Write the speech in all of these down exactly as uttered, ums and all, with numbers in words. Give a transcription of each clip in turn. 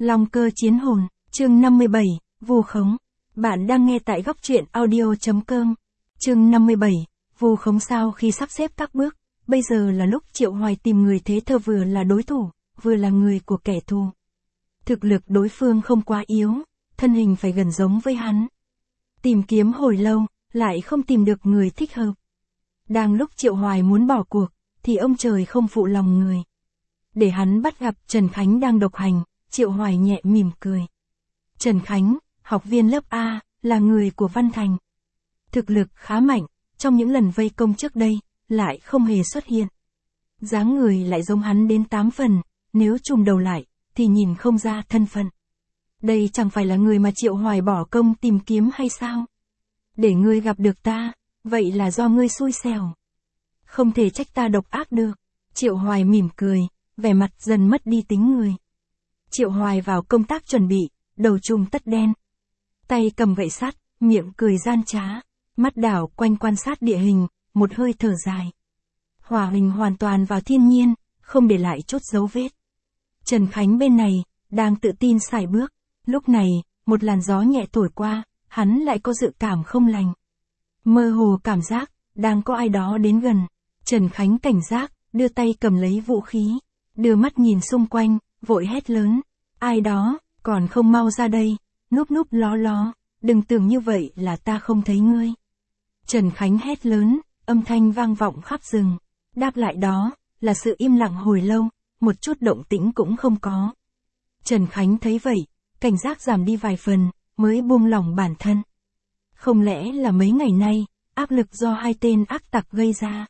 Long cơ chiến hồn, chương năm mươi bảy, vu khống. Bạn đang nghe tại góc truyện audio chấm com. Chương năm mươi bảy, vu khống. Sau khi sắp xếp các bước, bây giờ là lúc Triệu Hoài tìm người thế thơ vừa là đối thủ, vừa là người của kẻ thù. Thực lực đối phương không quá yếu, thân hình phải gần giống với hắn. Tìm kiếm hồi lâu, lại không tìm được người thích hợp. Đang lúc Triệu Hoài muốn bỏ cuộc, thì ông trời không phụ lòng người. Để hắn bắt gặp Trần Khánh đang độc hành, Triệu Hoài nhẹ mỉm cười. Trần Khánh, học viên lớp A, là người của Văn Thành. Thực lực khá mạnh, trong những lần vây công trước đây, lại không hề xuất hiện. Dáng người lại giống hắn đến tám phần, nếu trùng đầu lại, thì nhìn không ra thân phận. Đây chẳng phải là người mà Triệu Hoài bỏ công tìm kiếm hay sao? Để ngươi gặp được ta, vậy là do ngươi xui xẻo. Không thể trách ta độc ác được. Triệu Hoài mỉm cười, vẻ mặt dần mất đi tính người. Triệu Hoài vào công tác chuẩn bị, đầu trùm tất đen. Tay cầm gậy sắt, miệng cười gian trá, mắt đảo quanh quan sát địa hình, một hơi thở dài. Hòa hình hoàn toàn vào thiên nhiên, không để lại chút dấu vết. Trần Khánh bên này, đang tự tin sải bước. Lúc này, một làn gió nhẹ thổi qua, hắn lại có dự cảm không lành. Mơ hồ cảm giác, đang có ai đó đến gần. Trần Khánh cảnh giác, đưa tay cầm lấy vũ khí, đưa mắt nhìn xung quanh, vội hét lớn. Ai đó, còn không mau ra đây, núp núp ló ló, đừng tưởng như vậy là ta không thấy ngươi. Trần Khánh hét lớn, âm thanh vang vọng khắp rừng. Đáp lại đó, là sự im lặng hồi lâu, một chút động tĩnh cũng không có. Trần Khánh thấy vậy, cảnh giác giảm đi vài phần, mới buông lỏng bản thân. Không lẽ là mấy ngày nay, áp lực do hai tên ác tặc gây ra,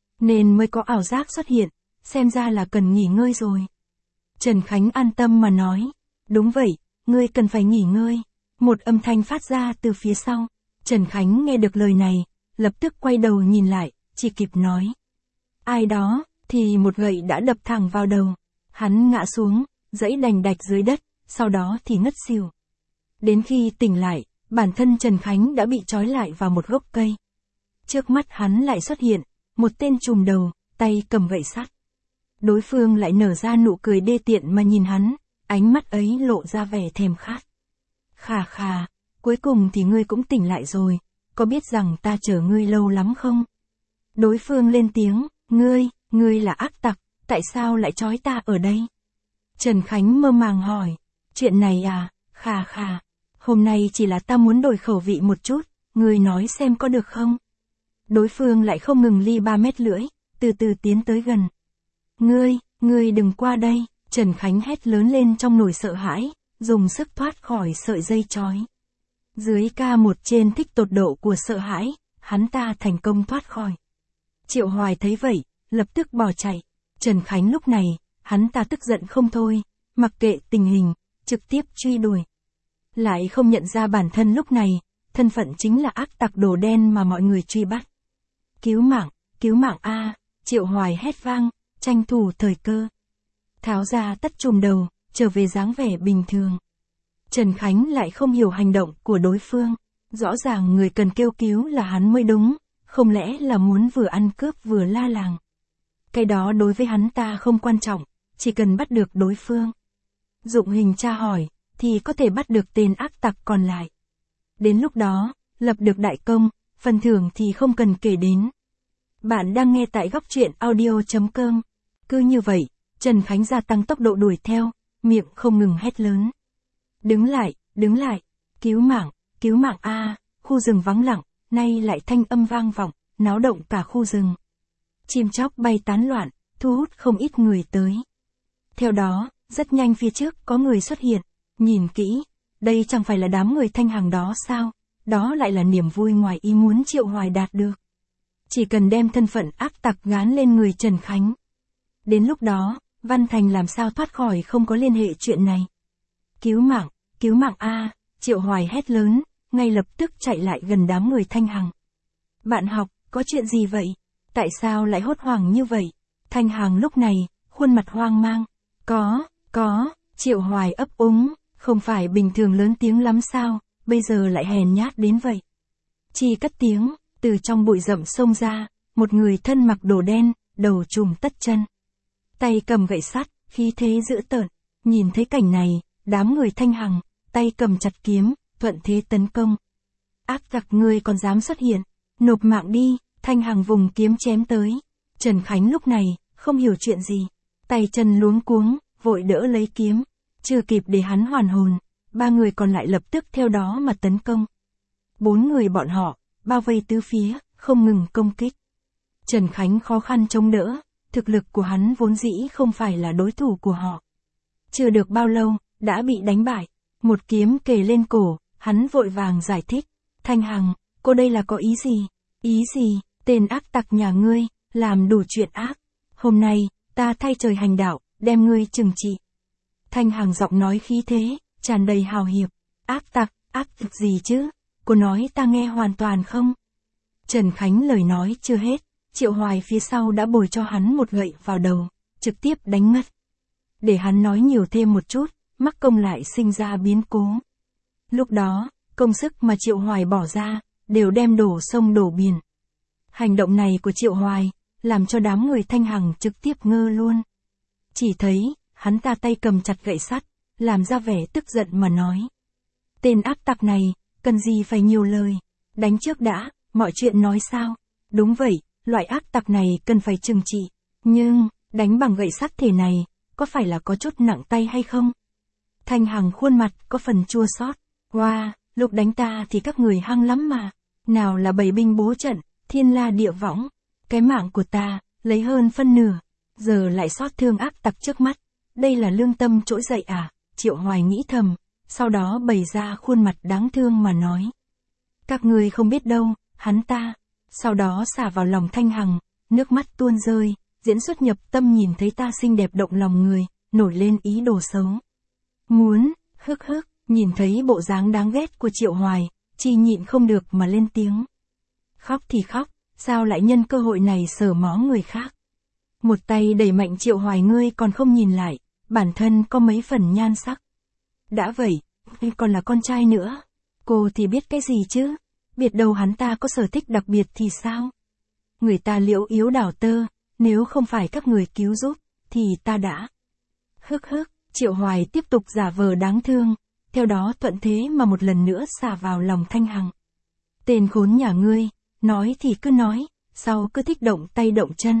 nên mới có ảo giác xuất hiện, xem ra là cần nghỉ ngơi rồi. Trần Khánh an tâm mà nói, đúng vậy, ngươi cần phải nghỉ ngơi. Một âm thanh phát ra từ phía sau. Trần Khánh nghe được lời này, lập tức quay đầu nhìn lại, chỉ kịp nói. Ai đó, thì một gậy đã đập thẳng vào đầu. Hắn ngã xuống, dẫy đành đạch dưới đất, sau đó thì ngất xỉu. Đến khi tỉnh lại, bản thân Trần Khánh đã bị trói lại vào một gốc cây. Trước mắt hắn lại xuất hiện, một tên trùm đầu, tay cầm gậy sắt. Đối phương lại nở ra nụ cười đê tiện mà nhìn hắn, ánh mắt ấy lộ ra vẻ thèm khát. Khà khà, cuối cùng thì ngươi cũng tỉnh lại rồi, có biết rằng ta chờ ngươi lâu lắm không? Đối phương lên tiếng, ngươi, ngươi là ác tặc, tại sao lại trói ta ở đây? Trần Khánh mơ màng hỏi, chuyện này à, khà khà, hôm nay chỉ là ta muốn đổi khẩu vị một chút, ngươi nói xem có được không? Đối phương lại không ngừng ly ba mét lưỡi, từ từ tiến tới gần. Ngươi, ngươi đừng qua đây, Trần Khánh hét lớn lên trong nỗi sợ hãi, dùng sức thoát khỏi sợi dây trói. Dưới ca một trên thích tột độ của sợ hãi, hắn ta thành công thoát khỏi. Triệu Hoài thấy vậy, lập tức bỏ chạy. Trần Khánh lúc này, hắn ta tức giận không thôi, mặc kệ tình hình, trực tiếp truy đuổi. Lại không nhận ra bản thân lúc này, thân phận chính là ác tặc đồ đen mà mọi người truy bắt. Cứu mạng, cứu mạng a! Triệu Hoài hét vang, tranh thủ thời cơ. Tháo ra tất trùm đầu, trở về dáng vẻ bình thường. Trần Khánh lại không hiểu hành động của đối phương. Rõ ràng người cần kêu cứu là hắn mới đúng, không lẽ là muốn vừa ăn cướp vừa la làng. Cái đó đối với hắn ta không quan trọng, chỉ cần bắt được đối phương. Dụng hình tra hỏi, thì có thể bắt được tên ác tặc còn lại. Đến lúc đó, lập được đại công, phần thưởng thì không cần kể đến. Bạn đang nghe tại góc truyện audio chấm com. Cứ như vậy, Trần Khánh gia tăng tốc độ đuổi theo, miệng không ngừng hét lớn. Đứng lại, đứng lại, cứu mạng, cứu mạng a! Khu rừng vắng lặng, nay lại thanh âm vang vọng, náo động cả khu rừng. Chim chóc bay tán loạn, thu hút không ít người tới. Theo đó, rất nhanh phía trước có người xuất hiện, nhìn kỹ, đây chẳng phải là đám người Thanh Hằng đó sao? Đó lại là niềm vui ngoài ý muốn Triệu Hoài đạt được. Chỉ cần đem thân phận ác tặc gán lên người Trần Khánh. Đến lúc đó, Văn Thành làm sao thoát khỏi không có liên hệ chuyện này. Cứu mạng, cứu mạng a! Triệu Hoài hét lớn, ngay lập tức chạy lại gần đám người Thanh Hằng. Bạn học, có chuyện gì vậy? Tại sao lại hốt hoảng như vậy? Thanh Hằng lúc này, khuôn mặt hoang mang. Có, có, Triệu Hoài ấp úng, không phải bình thường lớn tiếng lắm sao, bây giờ lại hèn nhát đến vậy. Chỉ cất tiếng, từ trong bụi rậm xông ra, một người thân mặc đồ đen, đầu trùm tất chân. Tay cầm gậy sắt, khí thế dữ tợn, nhìn thấy cảnh này, đám người Thanh Hằng, tay cầm chặt kiếm, thuận thế tấn công. Ác tặc ngươi còn dám xuất hiện, nộp mạng đi, Thanh Hằng vùng kiếm chém tới. Trần Khánh lúc này, không hiểu chuyện gì, tay chân luống cuống, vội đỡ lấy kiếm, chưa kịp để hắn hoàn hồn, ba người còn lại lập tức theo đó mà tấn công. Bốn người bọn họ, bao vây tứ phía, không ngừng công kích. Trần Khánh khó khăn chống đỡ, thực lực của hắn vốn dĩ không phải là đối thủ của họ. Chưa được bao lâu, đã bị đánh bại, một kiếm kề lên cổ, hắn vội vàng giải thích. Thanh Hằng, cô đây là có ý gì? Ý gì, tên ác tặc nhà ngươi, làm đủ chuyện ác. Hôm nay, ta thay trời hành đạo, đem ngươi trừng trị. Thanh Hằng giọng nói khí thế, tràn đầy hào hiệp. Ác tặc, ác tặc gì chứ? Cô nói ta nghe hoàn toàn không? Trần Khánh lời nói chưa hết, Triệu Hoài phía sau đã bồi cho hắn một gậy vào đầu, trực tiếp đánh ngất. Để hắn nói nhiều thêm một chút, mắc công lại sinh ra biến cố. Lúc đó, công sức mà Triệu Hoài bỏ ra, đều đem đổ sông đổ biển. Hành động này của Triệu Hoài, làm cho đám người Thanh Hằng trực tiếp ngơ luôn. Chỉ thấy, hắn ta tay cầm chặt gậy sắt, làm ra vẻ tức giận mà nói. Tên ác tặc này, cần gì phải nhiều lời, đánh trước đã, mọi chuyện nói sao. Đúng vậy, loại ác tặc này cần phải trừng trị, nhưng, đánh bằng gậy sắt thể này, có phải là có chút nặng tay hay không? Thanh Hằng khuôn mặt có phần chua xót. Wow, lúc đánh ta thì các người hăng lắm mà. Nào là bảy binh bố trận, thiên la địa võng. Cái mạng của ta, lấy hơn phân nửa. Giờ lại xót thương ác tặc trước mắt. Đây là lương tâm trỗi dậy à? Triệu Hoài nghĩ thầm. Sau đó bày ra khuôn mặt đáng thương mà nói. Các người không biết đâu, hắn ta. Sau đó xả vào lòng Thanh Hằng, nước mắt tuôn rơi. Diễn xuất nhập tâm nhìn thấy ta xinh đẹp động lòng người, nổi lên ý đồ xấu. Muốn, hức hức, nhìn thấy bộ dáng đáng ghét của Triệu Hoài, Chi nhịn không được mà lên tiếng. Khóc thì khóc, sao lại nhân cơ hội này sờ mó người khác? Một tay đẩy mạnh Triệu Hoài ngươi còn không nhìn lại, bản thân có mấy phần nhan sắc. Đã vậy, còn là con trai nữa. Cô thì biết cái gì chứ? Biết đâu hắn ta có sở thích đặc biệt thì sao? Người ta liễu yếu đảo tơ, nếu không phải các người cứu giúp, thì ta đã. Hức hức, Triệu Hoài tiếp tục giả vờ đáng thương, theo đó thuận thế mà một lần nữa xả vào lòng Thanh Hằng. Tên khốn nhà ngươi, nói thì cứ nói, sau cứ thích động tay động chân.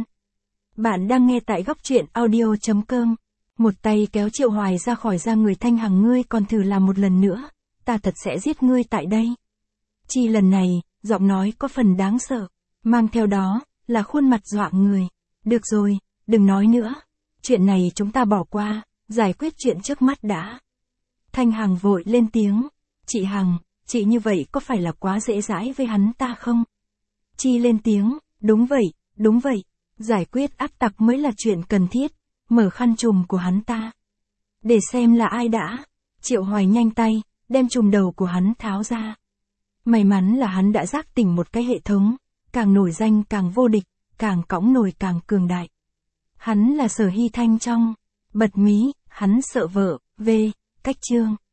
Bạn đang nghe tại góc truyện audio chấm com. Một tay kéo Triệu Hoài ra khỏi da người Thanh Hằng ngươi còn thử làm một lần nữa, ta thật sẽ giết ngươi tại đây. Chi lần này, giọng nói có phần đáng sợ, mang theo đó, là khuôn mặt dọa người. Được rồi, đừng nói nữa. Chuyện này chúng ta bỏ qua, giải quyết chuyện trước mắt đã. Thanh Hằng vội lên tiếng. Chị Hằng, chị như vậy có phải là quá dễ dãi với hắn ta không? Chi lên tiếng, đúng vậy, đúng vậy. Giải quyết ác tặc mới là chuyện cần thiết. Mở khăn trùm của hắn ta. Để xem là ai đã. Triệu Hoài nhanh tay, đem trùm đầu của hắn tháo ra. May mắn là hắn đã giác tỉnh một cái hệ thống. Càng nổi danh càng vô địch, càng cõng nổi càng cường đại. Hắn là Sở Hy Thanh trong Bật Mí, hắn sợ vợ, V, cách chương.